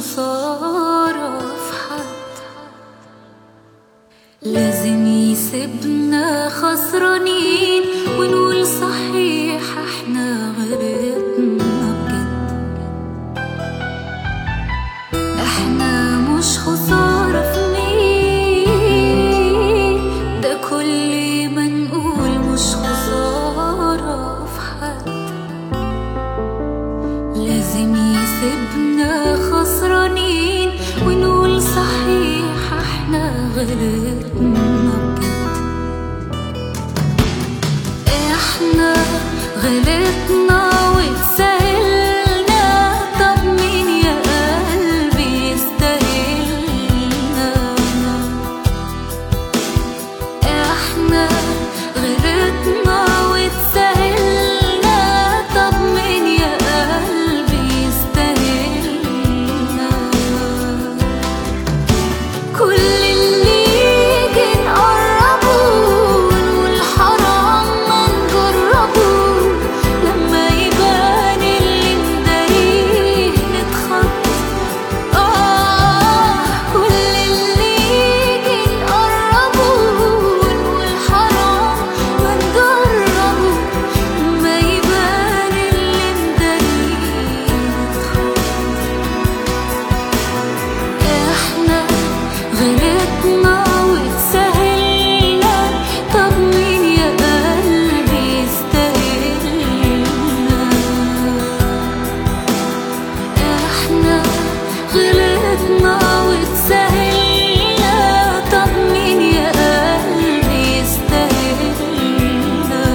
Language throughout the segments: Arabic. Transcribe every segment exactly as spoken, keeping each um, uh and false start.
خسارة في حد. لازم يسيبنا خسرانين ونقول صحيح احنا غلطنا بجد. احنا مش خسارة في مين، ده كل ما نقول مش خسارة في حد. لازم يسيبنا خسرانين ونقول صحيح احنا غلطنا بجد. احنا غلطنا واتسهلنا، طب مين يا قلبي يستاهلنا؟ احنا غلطنا واتسهلنا، طب مين يا قلبي يستاهلنا؟ كل اللي يجي نقربه نقول حرام ما نجربه، لما يبان اللي نداريه نتخض. آه كل اللي يجي نقربه نقول حرام ما نجربه، لما يبان اللي نداريه نتخض. احنا غلطنا واتسهلنا، طب مين يا قلبي يستاهلنا؟ احنا غلطنا واتسهلنا، طب مين يا قلبي يستاهلنا؟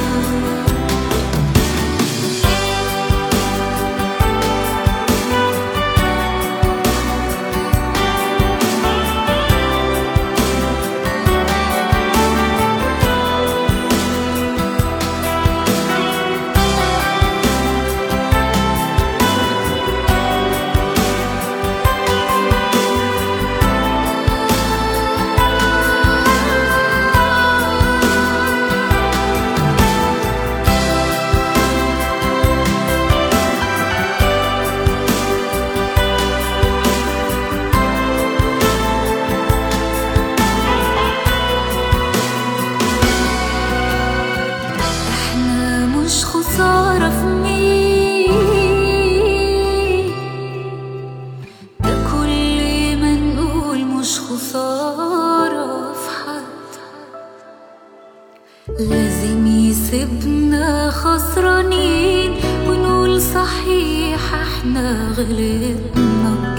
احنا مش خسارة في مين، ده كل ما نقول مش خسارة في حد. لازم يسيبنا خسرانين ونقول صحيح احنا غلطنا.